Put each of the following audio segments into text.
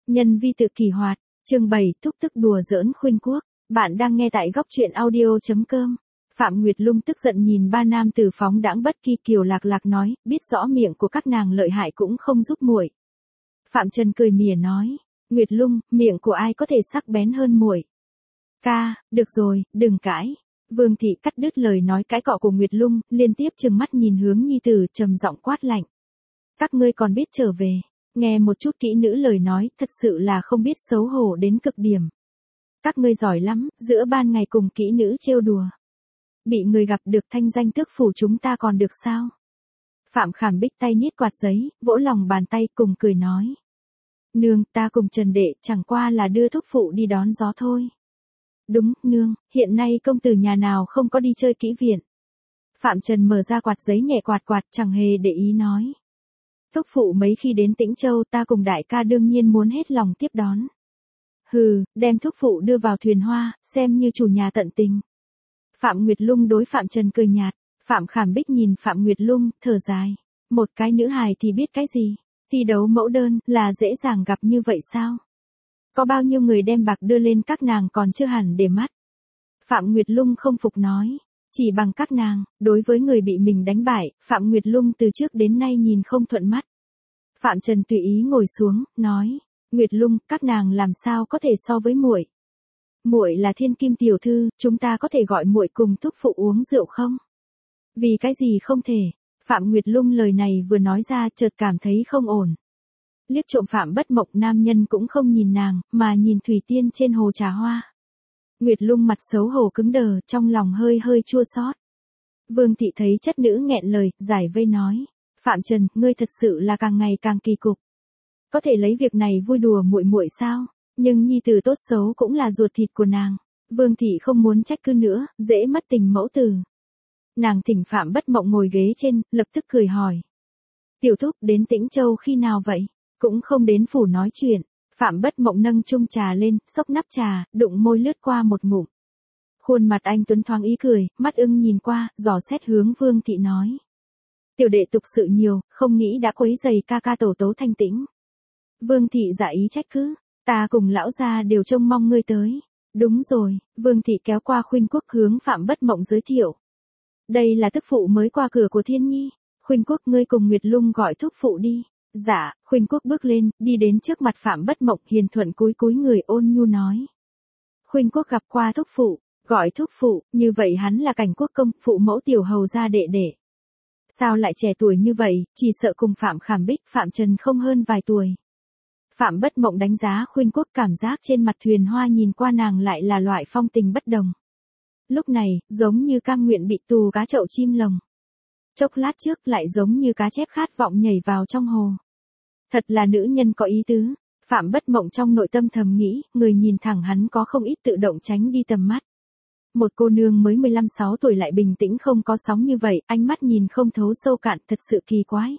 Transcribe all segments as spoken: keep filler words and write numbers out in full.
Nhân vi tự kỷ hoạt, chương bảy, thúc tức đùa giỡn Khuynh Quốc. Bạn đang nghe tại góc truyện audio chấm com. Phạm Nguyệt Lung tức giận nhìn ba nam tử phóng đãng bất kỳ kiều lạc lạc nói, biết rõ miệng của các nàng lợi hại cũng không giúp muội. Phạm Trần cười mỉa nói, Nguyệt Lung, miệng của ai có thể sắc bén hơn muội? Ca, được rồi, đừng cãi. Vương thị cắt đứt lời nói cãi cọ của Nguyệt Lung, liên tiếp trừng mắt nhìn hướng nhi tử, trầm giọng quát lạnh. Các ngươi còn biết trở về, nghe một chút kỹ nữ lời nói, thật sự là không biết xấu hổ đến cực điểm. Các ngươi giỏi lắm, giữa ban ngày cùng kỹ nữ trêu đùa. Bị người gặp được thanh danh tước phủ chúng ta còn được sao? Phạm Khảm Bích tay niết quạt giấy, vỗ lòng bàn tay cùng cười nói. Nương, ta cùng Trần Đệ chẳng qua là đưa thúc phụ đi đón gió thôi. Đúng, nương, hiện nay công tử nhà nào không có đi chơi kỹ viện. Phạm Trần mở ra quạt giấy nhẹ quạt quạt chẳng hề để ý nói. Thúc phụ mấy khi đến Tĩnh Châu ta cùng đại ca đương nhiên muốn hết lòng tiếp đón. Hừ, đem thúc phụ đưa vào thuyền hoa, xem như chủ nhà tận tình. Phạm Nguyệt Lung đối Phạm Trần cười nhạt, Phạm Khảm Bích nhìn Phạm Nguyệt Lung, thở dài. Một cái nữ hài thì biết cái gì, thi đấu mẫu đơn là dễ dàng gặp như vậy sao? Có bao nhiêu người đem bạc đưa lên các nàng còn chưa hẳn để mắt. Phạm Nguyệt Lung không phục nói, chỉ bằng các nàng, đối với người bị mình đánh bại, Phạm Nguyệt Lung từ trước đến nay nhìn không thuận mắt. Phạm Trần tùy ý ngồi xuống, nói, Nguyệt Lung, các nàng làm sao có thể so với muội? Muội là thiên kim tiểu thư, chúng ta có thể gọi muội cùng thúc phụ uống rượu không? Vì cái gì không thể? Phạm Nguyệt Lung lời này vừa nói ra chợt cảm thấy không ổn. Liếc trộm Phạm Bất Mộng nam nhân cũng không nhìn nàng, mà nhìn Thủy Tiên trên hồ trà hoa. Nguyệt Lung mặt xấu hổ cứng đờ, trong lòng hơi hơi chua xót. Vương thị thấy chất nữ nghẹn lời, giải vây nói, Phạm Trần, ngươi thật sự là càng ngày càng kỳ cục. Có thể lấy việc này vui đùa muội muội sao? Nhưng nhi tử tốt xấu cũng là ruột thịt của nàng. Vương thị không muốn trách cứ nữa, dễ mất tình mẫu tử. Nàng thỉnh Phạm Bất Mộng ngồi ghế trên, lập tức cười hỏi. Tiểu thúc đến Tĩnh Châu khi nào vậy? Cũng không đến phủ nói chuyện. Phạm Bất Mộng nâng chung trà lên, xốc nắp trà, đụng môi lướt qua một ngụm. Khuôn mặt anh tuấn thoáng ý cười, mắt ưng nhìn qua, dò xét hướng Vương thị nói. Tiểu đệ tục sự nhiều, không nghĩ đã quấy rầy ca ca tổ tố thanh tĩnh. Vương thị dạ ý trách cứ, ta cùng lão gia đều trông mong ngươi tới. Đúng rồi, Vương thị kéo qua Khuynh Quốc hướng Phạm Bất Mộng giới thiệu. Đây là tức phụ mới qua cửa của Thiên Nhi, Khuynh Quốc ngươi cùng Nguyệt Lung gọi thúc phụ đi. Dạ, Khuynh Quốc bước lên, đi đến trước mặt Phạm Bất Mộng hiền thuận cúi cúi người ôn nhu nói. Khuynh Quốc gặp qua thúc phụ, gọi thúc phụ, như vậy hắn là Cảnh Quốc công, phụ mẫu tiểu hầu gia đệ đệ. Sao lại trẻ tuổi như vậy, chỉ sợ cùng Phạm Khảm Bích, Phạm Trần không hơn vài tuổi. Phạm Bất Mộng đánh giá Khuynh Quốc cảm giác trên mặt thuyền hoa nhìn qua nàng lại là loại phong tình bất đồng. Lúc này, giống như cam nguyện bị tù cá chậu chim lồng. Chốc lát trước lại giống như cá chép khát vọng nhảy vào trong hồ. Thật là nữ nhân có ý tứ. Phạm Bất Mộng trong nội tâm thầm nghĩ, người nhìn thẳng hắn có không ít tự động tránh đi tầm mắt. Một cô nương mới mười lăm sáu tuổi lại bình tĩnh không có sóng như vậy, ánh mắt nhìn không thấu sâu cạn, thật sự kỳ quái.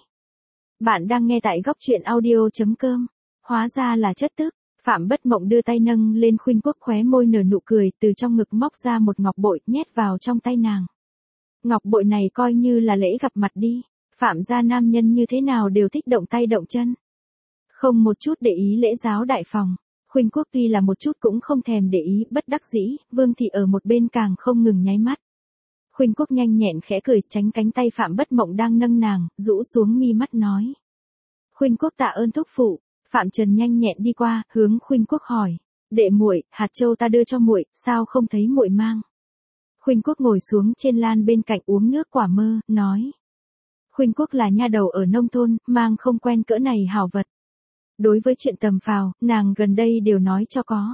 Bạn đang nghe tại góc truyện audio chấm com. Hóa ra là chất tức. Phạm Bất Mộng đưa tay nâng lên Khuynh Quốc khóe môi nở nụ cười, từ trong ngực móc ra một ngọc bội, nhét vào trong tay nàng. Ngọc bội này coi như là lễ gặp mặt đi. Phạm gia nam nhân như thế nào đều thích động tay động chân. Không một chút để ý lễ giáo đại phòng. Khuynh Quốc tuy là một chút cũng không thèm để ý, bất đắc dĩ, Vương thị ở một bên càng không ngừng nháy mắt. Khuynh Quốc nhanh nhẹn khẽ cười, tránh cánh tay Phạm Bất Mộng đang nâng nàng, rũ xuống mi mắt nói. Khuynh Quốc tạ ơn thúc phụ. Phạm Trần nhanh nhẹn đi qua, hướng Khuynh Quốc hỏi, đệ muội, hạt châu ta đưa cho muội, sao không thấy muội mang? Khuynh Quốc ngồi xuống trên lan bên cạnh uống nước quả mơ, nói. Khuynh Quốc là nha đầu ở nông thôn, mang không quen cỡ này hảo vật. Đối với chuyện tầm phào, nàng gần đây đều nói cho có.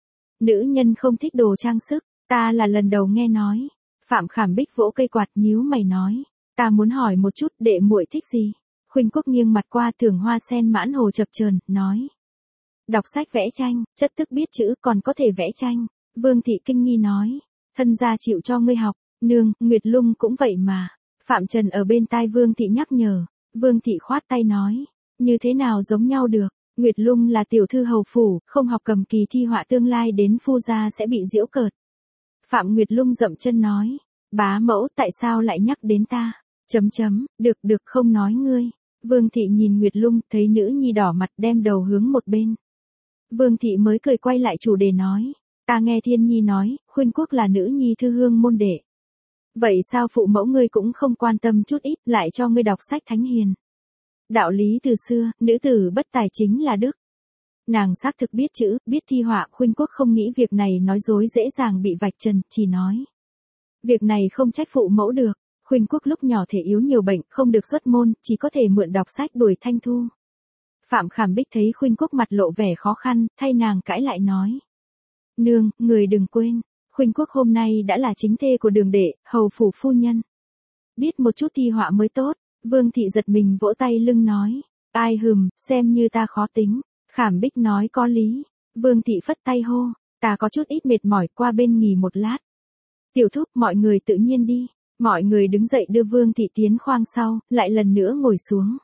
Nữ nhân không thích đồ trang sức, ta là lần đầu nghe nói. Phạm Khảm Bích vỗ cây quạt nhíu mày nói, ta muốn hỏi một chút đệ muội thích gì? Khuynh Quốc nghiêng mặt qua Thưởng Hoa sen mãn hồ chập chờn, nói. Đọc sách vẽ tranh, chất tức biết chữ còn có thể vẽ tranh. Vương thị kinh nghi nói. Thân gia chịu cho ngươi học, nương, Nguyệt Lung cũng vậy mà. Phạm Trần ở bên tai Vương thị nhắc nhở. Vương thị khoát tay nói. Như thế nào giống nhau được, Nguyệt Lung là tiểu thư hầu phủ, không học cầm kỳ thi họa tương lai đến phu gia sẽ bị giễu cợt. Phạm Nguyệt Lung dậm chân nói. Bá mẫu tại sao lại nhắc đến ta? Chấm chấm, được được không nói ngươi. Vương thị nhìn Nguyệt Lung, thấy nữ nhi đỏ mặt đem đầu hướng một bên. Vương Thị mới cười quay lại chủ đề nói. Ta nghe Thiên Nhi nói, Khuynh Quốc là nữ nhi thư hương môn đệ. Vậy sao phụ mẫu ngươi cũng không quan tâm chút ít lại cho ngươi đọc sách thánh hiền? Đạo lý từ xưa, nữ tử bất tài chính là đức. Nàng xác thực biết chữ, biết thi họa, Khuynh Quốc không nghĩ việc này nói dối dễ dàng bị vạch trần, chỉ nói. Việc này không trách phụ mẫu được, Khuynh Quốc lúc nhỏ thể yếu nhiều bệnh, không được xuất môn, chỉ có thể mượn đọc sách đuổi Thanh Thu. Phạm Khảm Bích thấy Khuynh Quốc mặt lộ vẻ khó khăn, thay nàng cãi lại nói. Nương, người đừng quên, Khuynh Quốc hôm nay đã là chính thê của Đường đệ, hầu phủ phu nhân. Biết một chút thi họa mới tốt, Vương Thị giật mình vỗ tay lưng nói. Ai hừm, xem như ta khó tính. Khảm Bích nói có lý. Vương Thị phất tay hô, ta có chút ít mệt mỏi, qua bên nghỉ một lát. Tiểu Thúc, mọi người tự nhiên đi. Mọi người đứng dậy đưa Vương Thị tiến khoang sau, lại lần nữa ngồi xuống.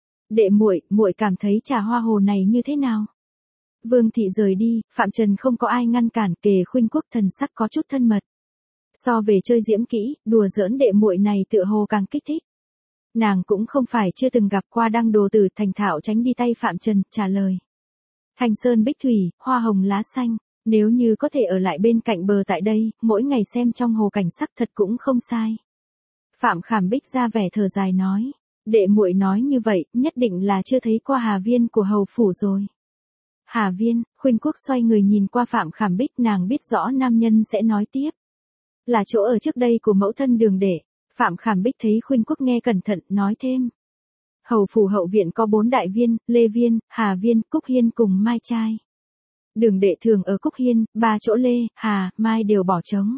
Đệ muội, muội cảm thấy trà hoa hồ này như thế nào? Vương Thị rời đi, Phạm Trần không có ai ngăn cản, kề Khuynh Quốc thần sắc có chút thân mật. So về chơi diễm kỹ, đùa giỡn đệ muội này tựa hồ càng kích thích. Nàng cũng không phải chưa từng gặp qua đăng đồ tử, thành thạo tránh đi tay Phạm Trần, trả lời. Thành sơn bích thủy, hoa hồng lá xanh, nếu như có thể ở lại bên cạnh bờ tại đây, mỗi ngày xem trong hồ cảnh sắc thật cũng không sai. Phạm Khảm Bích ra vẻ thở dài nói, đệ muội nói như vậy, nhất định là chưa thấy qua Hà Viên của hầu phủ rồi. Hà Viên, Khuynh Quốc xoay người nhìn qua Phạm Khảm Bích, nàng biết rõ nam nhân sẽ nói tiếp. Là chỗ ở trước đây của mẫu thân Đường đệ. Phạm Khảm Bích thấy Khuynh Quốc nghe cẩn thận, nói thêm. Hầu phủ hậu viện có bốn đại viên, Lê Viên, Hà Viên, Cúc Hiên cùng Mai Trai. Đường đệ thường ở Cúc Hiên, ba chỗ Lê, Hà, Mai đều bỏ trống.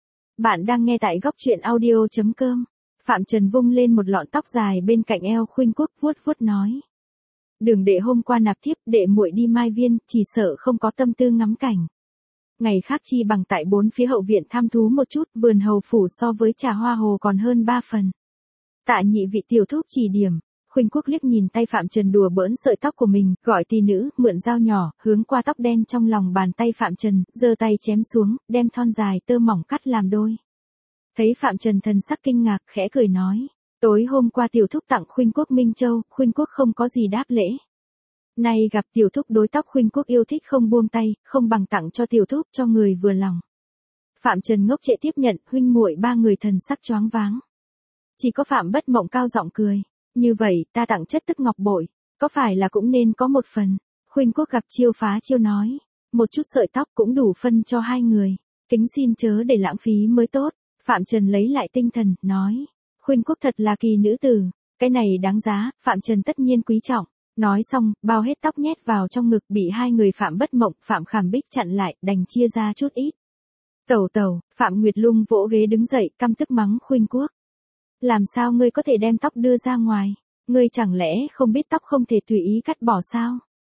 Bạn đang nghe tại góc truyện audio chấm com. Phạm Trần vung lên một lọn tóc dài bên cạnh eo Khuynh Quốc, vuốt vuốt nói. Đường đệ hôm qua nạp thiếp, đệ muội đi Mai Viên, chỉ sợ không có tâm tư ngắm cảnh. Ngày khác chi bằng tại bốn phía hậu viện tham thú một chút, vườn hầu phủ so với trà hoa hồ còn hơn ba phần. Tạ nhị vị tiểu thúc chỉ điểm. Khuynh Quốc liếc nhìn tay Phạm Trần đùa bỡn sợi tóc của mình, gọi tỷ nữ, mượn dao nhỏ, hướng qua tóc đen trong lòng bàn tay Phạm Trần, giơ tay chém xuống, đem thon dài tơ mỏng cắt làm đôi. Thấy Phạm Trần thần sắc kinh ngạc, khẽ cười nói, tối hôm qua tiểu thúc tặng Khuynh Quốc Minh Châu, Khuynh Quốc không có gì đáp lễ. Nay gặp tiểu thúc đối tóc Khuynh Quốc yêu thích không buông tay, không bằng tặng cho tiểu thúc cho người vừa lòng. Phạm Trần ngốc trệ tiếp nhận, huynh muội ba người thần sắc choáng váng. Chỉ có Phạm Bất Mộng cao giọng cười. Như vậy, ta tặng chất tức ngọc bội, có phải là cũng nên có một phần? Khuynh Quốc gặp chiêu phá chiêu nói, một chút sợi tóc cũng đủ phân cho hai người, kính xin chớ để lãng phí mới tốt. Phạm Trần lấy lại tinh thần, nói, Khuynh Quốc thật là kỳ nữ tử, cái này đáng giá, Phạm Trần tất nhiên quý trọng. Nói xong, bao hết tóc nhét vào trong ngực, bị hai người Phạm Bất Mộng, Phạm Khảm Bích chặn lại, đành chia ra chút ít. Tẩu tẩu, Phạm Nguyệt Lung vỗ ghế đứng dậy, căm tức mắng Khuynh Quốc. Làm sao ngươi có thể đem tóc đưa ra ngoài? Ngươi chẳng lẽ không biết tóc không thể tùy ý cắt bỏ sao?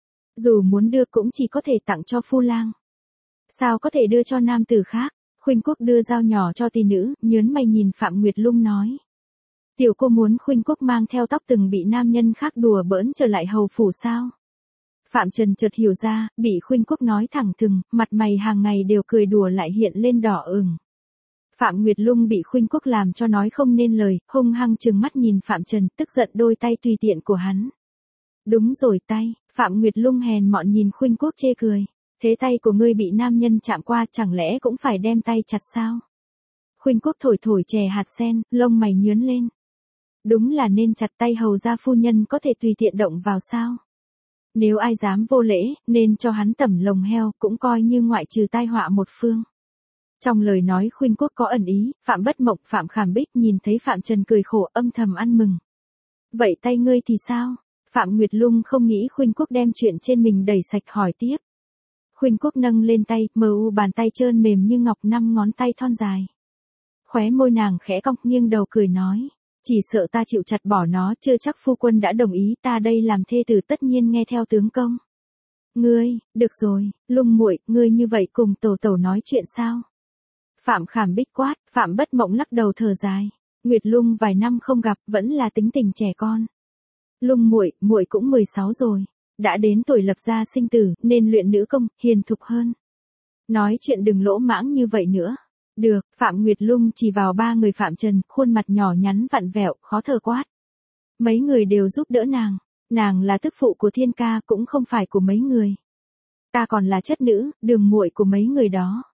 Dù muốn đưa cũng chỉ có thể tặng cho phu lang. Sao có thể đưa cho nam tử khác? Khuynh Quốc đưa dao nhỏ cho tỷ nữ, nhớn mày nhìn Phạm Nguyệt Lung nói. Tiểu cô muốn Khuynh Quốc mang theo tóc từng bị nam nhân khác đùa bỡn trở lại hầu phủ sao? Phạm Trần chợt hiểu ra, bị Khuynh Quốc nói thẳng thừng, mặt mày hàng ngày đều cười đùa lại hiện lên đỏ ửng. Phạm Nguyệt Lung bị Khuynh Quốc làm cho nói không nên lời, hung hăng trừng mắt nhìn Phạm Trần, tức giận đôi tay tùy tiện của hắn. Đúng rồi tay, Phạm Nguyệt Lung hèn mọn nhìn Khuynh Quốc chê cười. Thế tay của ngươi bị nam nhân chạm qua chẳng lẽ cũng phải đem tay chặt sao? Khuynh Quốc thổi thổi chè hạt sen, lông mày nhướn lên. Đúng là nên chặt tay hầu gia phu nhân có thể tùy tiện động vào sao? Nếu ai dám vô lễ, nên cho hắn tẩm lồng heo, cũng coi như ngoại trừ tai họa một phương. Trong lời nói Khuynh Quốc có ẩn ý, Phạm Bất Mộng, Phạm Khảm Bích nhìn thấy Phạm Trần cười khổ âm thầm ăn mừng. Vậy tay ngươi thì sao? Phạm Nguyệt Lung không nghĩ Khuynh Quốc đem chuyện trên mình đẩy sạch hỏi tiếp. Khuynh Quốc nâng lên tay, mờ u bàn tay trơn mềm như ngọc, năm ngón tay thon dài. Khóe môi nàng khẽ cong, nghiêng đầu cười nói. Chỉ sợ ta chịu chặt bỏ nó, chưa chắc phu quân đã đồng ý, ta đây làm thê tử tất nhiên nghe theo tướng công. Ngươi, được rồi, Lung muội, ngươi như vậy cùng tổ tẩu nói chuyện sao? Phạm Khảm Bích quát, Phạm Bất Mộng lắc đầu thở dài. Nguyệt Lung vài năm không gặp, vẫn là tính tình trẻ con. Lung muội, muội cũng mười sáu rồi, đã đến tuổi lập gia sinh tử, nên luyện nữ công, hiền thục hơn. Nói chuyện đừng lỗ mãng như vậy nữa. Được, Phạm Nguyệt Lung chỉ vào ba người Phạm Trần, khuôn mặt nhỏ nhắn vặn vẹo, khó thở quát. Mấy người đều giúp đỡ nàng, nàng là tức phụ của Thiên ca, cũng không phải của mấy người. Ta còn là chất nữ, đường muội của mấy người đó.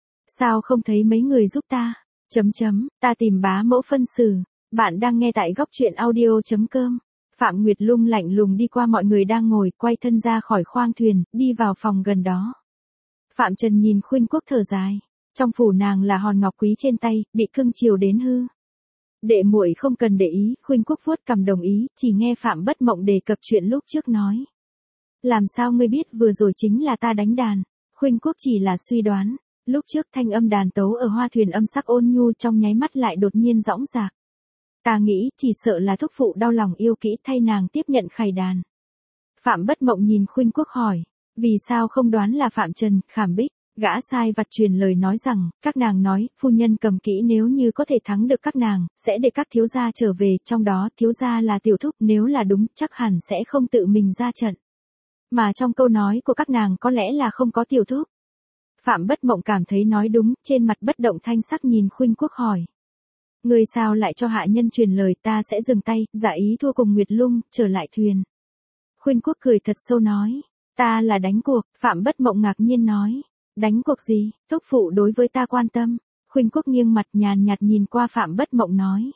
Sao không thấy mấy người giúp ta? Chấm chấm, ta tìm bá mẫu phân xử. Bạn đang nghe tại góc truyện audio.com. Phạm Nguyệt Lung lạnh lùng đi qua mọi người đang ngồi, quay thân ra khỏi khoang thuyền, đi vào phòng gần đó. Phạm Trần nhìn Khuynh Quốc thở dài. Trong phủ nàng là hòn ngọc quý trên tay, bị cưng chiều đến hư. Đệ muội không cần để ý, Khuynh Quốc vuốt cằm đồng ý, chỉ nghe Phạm Bất Mộng đề cập chuyện lúc trước nói. Làm sao ngươi biết vừa rồi chính là ta đánh đàn? Khuynh Quốc chỉ là suy đoán. Lúc trước thanh âm đàn tấu ở hoa thuyền âm sắc ôn nhu trong nháy mắt lại đột nhiên rõng rạc. Ta nghĩ chỉ sợ là thúc phụ đau lòng yêu kỹ thay nàng tiếp nhận khải đàn. Phạm Bất Mộng nhìn Khuynh Quốc hỏi. Vì sao không đoán là Phạm Trần, Khảm Bích? Gã sai vặt truyền lời nói rằng, các nàng nói, phu nhân cầm kỹ nếu như có thể thắng được các nàng, sẽ để các thiếu gia trở về, trong đó thiếu gia là tiểu thúc, nếu là đúng, chắc hẳn sẽ không tự mình ra trận. Mà trong câu nói của các nàng có lẽ là không có tiểu thúc. Phạm Bất Mộng cảm thấy nói đúng, trên mặt bất động thanh sắc nhìn Khuynh Quốc hỏi. Người sao lại cho hạ nhân truyền lời, ta sẽ dừng tay, giả ý thua cùng Nguyệt Lung, trở lại thuyền. Khuynh Quốc cười thật sâu nói. Ta là đánh cuộc, Phạm Bất Mộng ngạc nhiên nói. Đánh cuộc gì, thúc phụ đối với ta quan tâm. Khuynh Quốc nghiêng mặt nhàn nhạt nhìn qua Phạm Bất Mộng nói.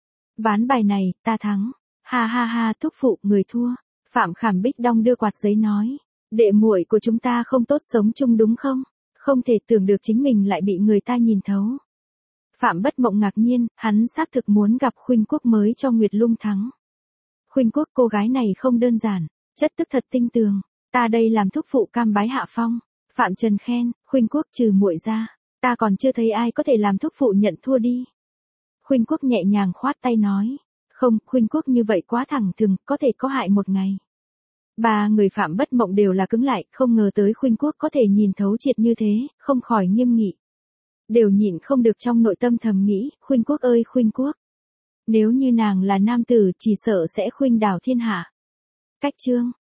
Ván bài này, ta thắng. Ha ha ha, thúc phụ, người thua. Phạm Khảm Bích đong đưa quạt giấy nói. Đệ muội của chúng ta không tốt sống chung đúng không? Không thể tưởng được chính mình lại bị người ta nhìn thấu. Phạm Bất Mộng ngạc nhiên, hắn xác thực muốn gặp Khuynh Quốc mới cho Nguyệt Lung thắng. Khuynh Quốc, cô gái này không đơn giản, chất tức thật tinh tường. Ta đây làm thúc phụ cam bái hạ phong. Phạm Trần khen, Khuynh Quốc trừ muội ra, ta còn chưa thấy ai có thể làm thúc phụ nhận thua đi. Khuynh Quốc nhẹ nhàng khoát tay nói. Không, Khuynh Quốc như vậy quá thẳng thừng, có thể có hại một ngày. Ba người Phạm Bất Mộng đều là cứng lại, không ngờ tới Khuynh Quốc có thể nhìn thấu triệt như thế, không khỏi nghiêm nghị. Đều nhịn không được trong nội tâm thầm nghĩ, Khuynh Quốc ơi Khuynh Quốc. Nếu như nàng là nam tử chỉ sợ sẽ khuynh đảo thiên hạ. Cách chương.